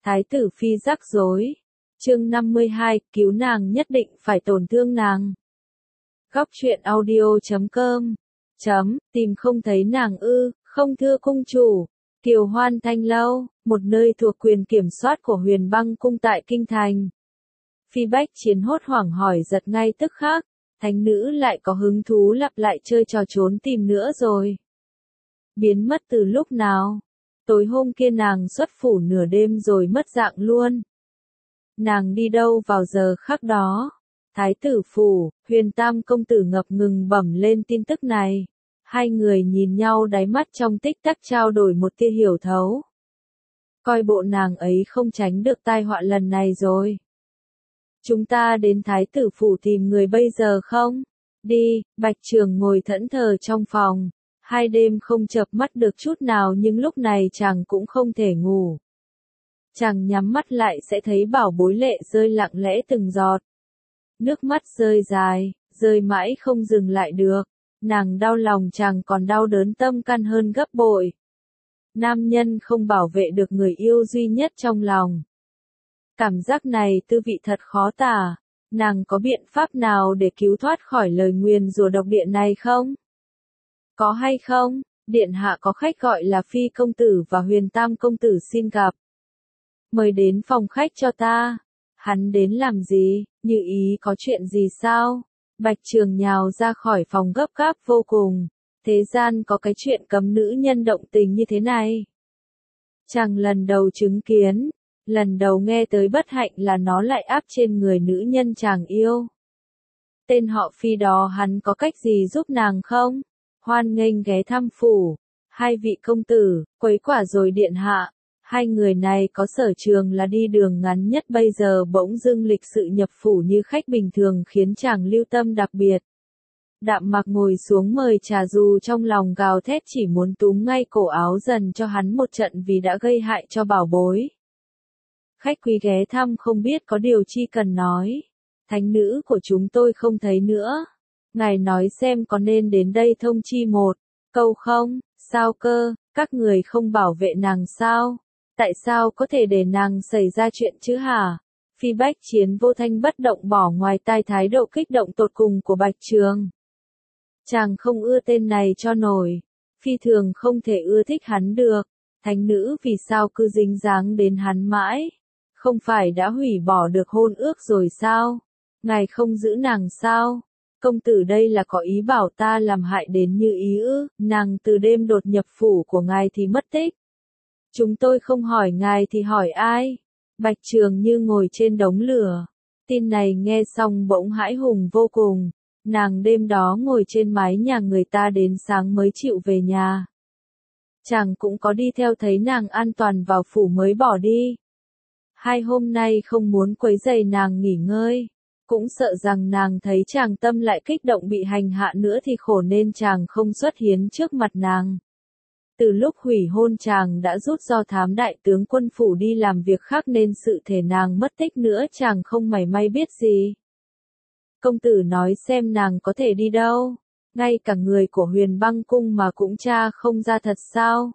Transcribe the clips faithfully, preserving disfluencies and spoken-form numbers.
Thái tử phi rắc rối. Chương năm mươi hai, cứu nàng nhất định phải tổn thương nàng. Góc truyện audio chấm com. Chấm, tìm không thấy nàng ư, không thưa cung chủ. Kiều Hoan Thanh Lâu, một nơi thuộc quyền kiểm soát của Huyền Băng cung tại Kinh Thành. Phi Bách Chiến hốt hoảng hỏi giật ngay tức khắc, thánh nữ lại có hứng thú lặp lại chơi trò trốn tìm nữa rồi. Biến mất từ lúc nào? Tối hôm kia nàng xuất phủ nửa đêm rồi mất dạng luôn. Nàng đi đâu vào giờ khắc đó? Thái tử phủ, Huyền Tam công tử ngập ngừng bẩm lên tin tức này. Hai người nhìn nhau đáy mắt trong tích tắc trao đổi một tia hiểu thấu. Coi bộ nàng ấy không tránh được tai họa lần này rồi. Chúng ta đến Thái tử phủ tìm người bây giờ không? Đi, Bạch Trường ngồi thẫn thờ trong phòng. Hai đêm không chợp mắt được chút nào nhưng lúc này chàng cũng không thể ngủ. Chàng nhắm mắt lại sẽ thấy bảo bối lệ rơi lặng lẽ từng giọt. Nước mắt rơi dài, rơi mãi không dừng lại được. Nàng đau lòng chàng còn đau đớn tâm can hơn gấp bội. Nam nhân không bảo vệ được người yêu duy nhất trong lòng. Cảm giác này tư vị thật khó tả. Nàng có biện pháp nào để cứu thoát khỏi lời nguyền rủa độc địa này không? Có hay không? Điện hạ có khách gọi là Phi công tử và Huyền Tam công tử xin gặp. Mời đến phòng khách cho ta. Hắn đến làm gì? Như ý có chuyện gì sao? Bạch Trường nhào ra khỏi phòng gấp gáp vô cùng. Thế gian có cái chuyện cấm nữ nhân động tình như thế này. Chàng lần đầu chứng kiến, lần đầu nghe tới bất hạnh là nó lại áp trên người nữ nhân chàng yêu. Tên họ Phi đó hắn có cách gì giúp nàng không? Hoan nghênh ghé thăm phủ. Hai vị công tử, quấy quả rồi điện hạ. Hai người này có sở trường là đi đường ngắn nhất bây giờ bỗng dưng lịch sự nhập phủ như khách bình thường khiến chàng lưu tâm đặc biệt. Đạm Mặc ngồi xuống mời trà dù trong lòng gào thét chỉ muốn túm ngay cổ áo dần cho hắn một trận vì đã gây hại cho bảo bối. Khách quý ghé thăm không biết có điều chi cần nói. Thánh nữ của chúng tôi không thấy nữa. Ngài nói xem có nên đến đây thông chi một câu không? Sao cơ, các người không bảo vệ nàng sao? Tại sao có thể để nàng xảy ra chuyện chứ hả? Phi Bách Chiến vô thanh bất động bỏ ngoài tai thái độ kích động tột cùng của Bạch Trường. Chàng không ưa tên này cho nổi. Phi thường không thể ưa thích hắn được. Thánh nữ vì sao cứ dính dáng đến hắn mãi? Không phải đã hủy bỏ được hôn ước rồi sao? Ngài không giữ nàng sao? Công tử đây là có ý bảo ta làm hại đến Như ý ư? Nàng từ đêm đột nhập phủ của ngài thì mất tích. Chúng tôi không hỏi ngài thì hỏi ai? Bạch Trường như ngồi trên đống lửa. Tin này nghe xong bỗng hãi hùng vô cùng. Nàng đêm đó ngồi trên mái nhà người ta đến sáng mới chịu về nhà. Chàng cũng có đi theo thấy nàng an toàn vào phủ mới bỏ đi. Hai hôm nay không muốn quấy rầy nàng nghỉ ngơi. Cũng sợ rằng nàng thấy chàng tâm lại kích động bị hành hạ nữa thì khổ nên chàng không xuất hiến trước mặt nàng. Từ lúc hủy hôn chàng đã rút do thám đại tướng quân phủ đi làm việc khác nên sự thể nàng mất tích nữa chàng không mảy may biết gì. Công tử nói xem nàng có thể đi đâu, ngay cả người của Huyền Băng cung mà cũng tra không ra thật sao.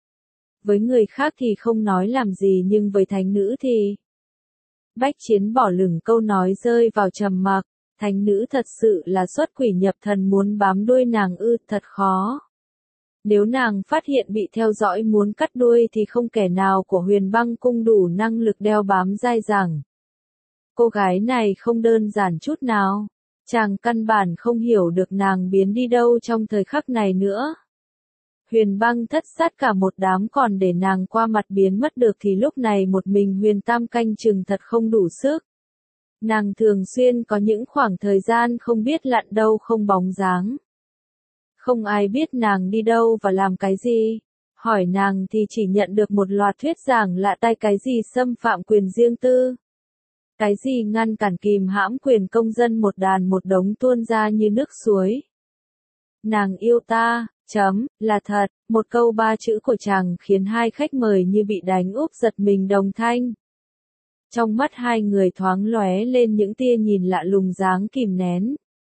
Với người khác thì không nói làm gì nhưng với thánh nữ thì... Bách Chiến bỏ lửng câu nói rơi vào trầm mặc, thánh nữ thật sự là xuất quỷ nhập thần muốn bám đuôi nàng ư, thật khó. Nếu nàng phát hiện bị theo dõi muốn cắt đuôi thì không kẻ nào của Huyền Băng cung đủ năng lực đeo bám dai dẳng. Cô gái này không đơn giản chút nào, chàng căn bản không hiểu được nàng biến đi đâu trong thời khắc này nữa. Huyền Băng thất sát cả một đám còn để nàng qua mặt biến mất được thì lúc này một mình Huyền Tam canh chừng thật không đủ sức. Nàng thường xuyên có những khoảng thời gian không biết lặn đâu không bóng dáng. Không ai biết nàng đi đâu và làm cái gì. Hỏi nàng thì chỉ nhận được một loạt thuyết giảng lạ tai cái gì xâm phạm quyền riêng tư. Cái gì ngăn cản kìm hãm quyền công dân một đàn một đống tuôn ra như nước suối. Nàng yêu ta, chấm, là thật, một câu ba chữ của chàng khiến hai khách mời như bị đánh úp giật mình đồng thanh. Trong mắt hai người thoáng lóe lên những tia nhìn lạ lùng dáng kìm nén.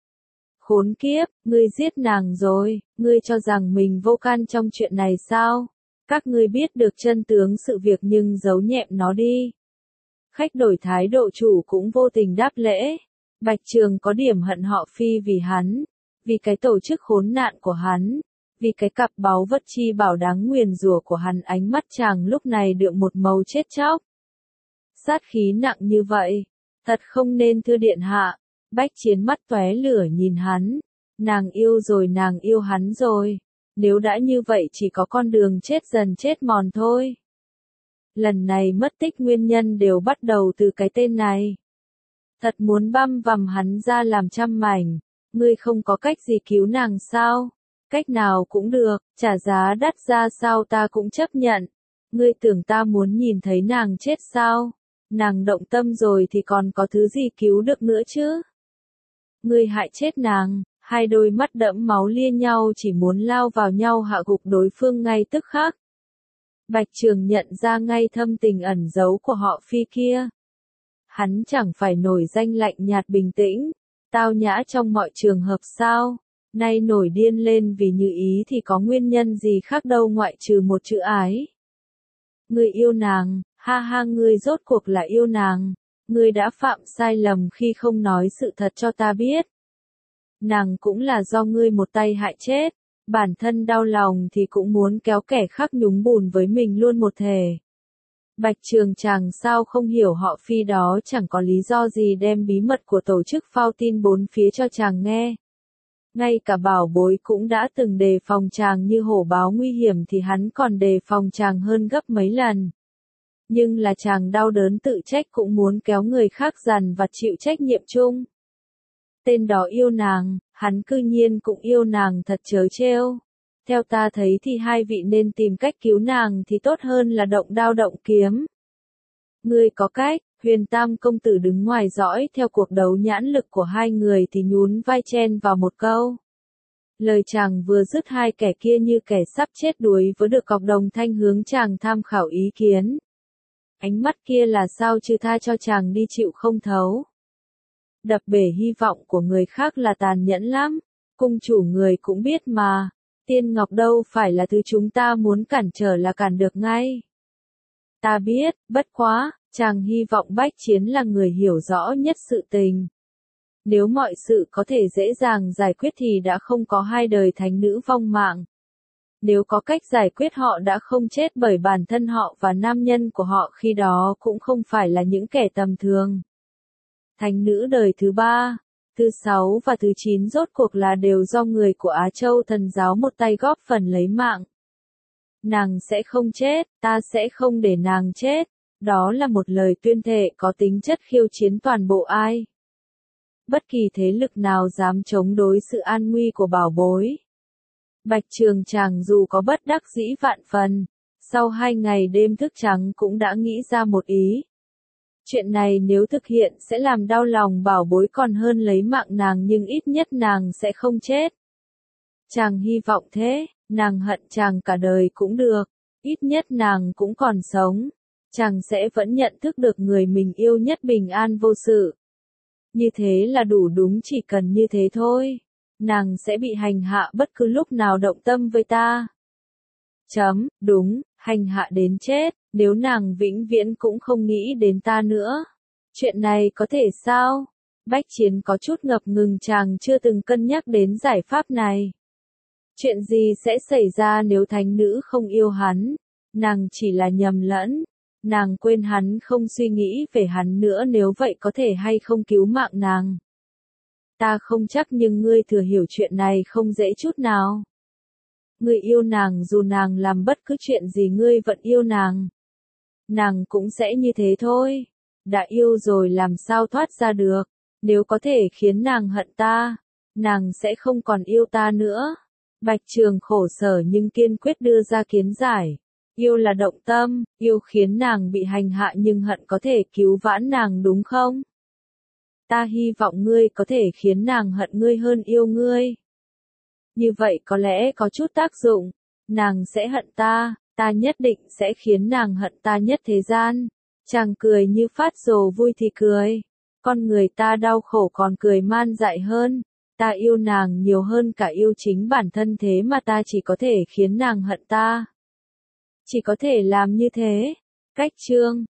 Khốn kiếp, ngươi giết nàng rồi, ngươi cho rằng mình vô can trong chuyện này sao? Các ngươi biết được chân tướng sự việc nhưng giấu nhẹm nó đi. Khách đổi thái độ chủ cũng vô tình đáp lễ. Bạch Trường có điểm hận họ Phi vì hắn, vì cái tổ chức khốn nạn của hắn, vì cái cặp báu vật chi bảo đáng nguyền rủa của hắn. Ánh mắt chàng lúc này đượm một màu chết chóc. Sát khí nặng như vậy, thật không nên thưa điện hạ. Bách Chiến mắt tóe lửa nhìn hắn. Nàng yêu rồi, nàng yêu hắn rồi. Nếu đã như vậy chỉ có con đường chết dần chết mòn thôi. Lần này mất tích nguyên nhân đều bắt đầu từ cái tên này. Thật muốn băm vằm hắn ra làm trăm mảnh. Ngươi không có cách gì cứu nàng sao? Cách nào cũng được, trả giá đắt ra sao ta cũng chấp nhận. Ngươi tưởng ta muốn nhìn thấy nàng chết sao? Nàng động tâm rồi thì còn có thứ gì cứu được nữa chứ? Ngươi hại chết nàng. Hai đôi mắt đẫm máu lia nhau chỉ muốn lao vào nhau hạ gục đối phương ngay tức khắc. Bạch Trường nhận ra ngay thâm tình ẩn giấu của họ Phi kia. Hắn chẳng phải nổi danh lạnh nhạt bình tĩnh, tao nhã trong mọi trường hợp sao? Nay nổi điên lên vì như ý thì có nguyên nhân gì khác đâu ngoại trừ một chữ ái. Ngươi yêu nàng, ha ha, ngươi rốt cuộc là yêu nàng. Ngươi đã phạm sai lầm khi không nói sự thật cho ta biết. Nàng cũng là do ngươi một tay hại chết, bản thân đau lòng thì cũng muốn kéo kẻ khác nhúng bùn với mình luôn một thể. Bạch Trường chàng sao không hiểu họ Phi đó chẳng có lý do gì đem bí mật của tổ chức phao tin bốn phía cho chàng nghe. Ngay cả bảo bối cũng đã từng đề phòng chàng như hổ báo nguy hiểm thì hắn còn đề phòng chàng hơn gấp mấy lần. Nhưng là chàng đau đớn tự trách cũng muốn kéo người khác dằn vặt chịu trách nhiệm chung. Tên đó yêu nàng, hắn cư nhiên cũng yêu nàng thật trớ trêu. Theo ta thấy thì hai vị nên tìm cách cứu nàng thì tốt hơn là động đao động kiếm. Ngươi có cách. Huyền Tam công tử đứng ngoài dõi theo cuộc đấu nhãn lực của hai người thì nhún vai chen vào một câu. Lời chàng vừa dứt hai kẻ kia như kẻ sắp chết đuối với được cọc đồng thanh hướng chàng tham khảo ý kiến. Ánh mắt kia là sao chứ tha cho chàng đi chịu không thấu. Đập bể hy vọng của người khác là tàn nhẫn lắm, cung chủ người cũng biết mà, tiên ngọc đâu phải là thứ chúng ta muốn cản trở là cản được ngay. Ta biết, bất quá, chàng hy vọng Bách Chiến là người hiểu rõ nhất sự tình. Nếu mọi sự có thể dễ dàng giải quyết thì đã không có hai đời thánh nữ vong mạng. Nếu có cách giải quyết họ đã không chết bởi bản thân họ và nam nhân của họ khi đó cũng không phải là những kẻ tầm thường. Thánh nữ đời thứ ba, thứ sáu và thứ chín rốt cuộc là đều do người của Á Châu thần giáo một tay góp phần lấy mạng. Nàng sẽ không chết, ta sẽ không để nàng chết. Đó là một lời tuyên thệ có tính chất khiêu chiến toàn bộ ai. Bất kỳ thế lực nào dám chống đối sự an nguy của bảo bối. Bạch Trường chàng dù có bất đắc dĩ vạn phần, sau hai ngày đêm thức trắng cũng đã nghĩ ra một ý. Chuyện này nếu thực hiện sẽ làm đau lòng bảo bối còn hơn lấy mạng nàng nhưng ít nhất nàng sẽ không chết. Chàng hy vọng thế, nàng hận chàng cả đời cũng được, ít nhất nàng cũng còn sống. Chàng sẽ vẫn nhận thức được người mình yêu nhất bình an vô sự. Như thế là đủ đúng, chỉ cần như thế thôi. Nàng sẽ bị hành hạ bất cứ lúc nào động tâm với ta. Chấm, đúng, hành hạ đến chết, nếu nàng vĩnh viễn cũng không nghĩ đến ta nữa. Chuyện này có thể sao? Bách Chiến có chút ngập ngừng, chàng chưa từng cân nhắc đến giải pháp này. Chuyện gì sẽ xảy ra nếu thánh nữ không yêu hắn? Nàng chỉ là nhầm lẫn. Nàng quên hắn, không suy nghĩ về hắn nữa, nếu vậy có thể hay không cứu mạng nàng. Ta không chắc nhưng ngươi thừa hiểu chuyện này không dễ chút nào. Ngươi yêu nàng dù nàng làm bất cứ chuyện gì ngươi vẫn yêu nàng. Nàng cũng sẽ như thế thôi. Đã yêu rồi làm sao thoát ra được. Nếu có thể khiến nàng hận ta, nàng sẽ không còn yêu ta nữa. Bạch Trường khổ sở nhưng kiên quyết đưa ra kiến giải. Yêu là động tâm, yêu khiến nàng bị hành hạ nhưng hận có thể cứu vãn nàng đúng không? Ta hy vọng ngươi có thể khiến nàng hận ngươi hơn yêu ngươi. Như vậy có lẽ có chút tác dụng. Nàng sẽ hận ta, ta nhất định sẽ khiến nàng hận ta nhất thế gian. Chàng cười như phát rồ, vui thì cười. Con người ta đau khổ còn cười man dại hơn. Ta yêu nàng nhiều hơn cả yêu chính bản thân, thế mà ta chỉ có thể khiến nàng hận ta. chỉ có thể làm như thế. Cách chương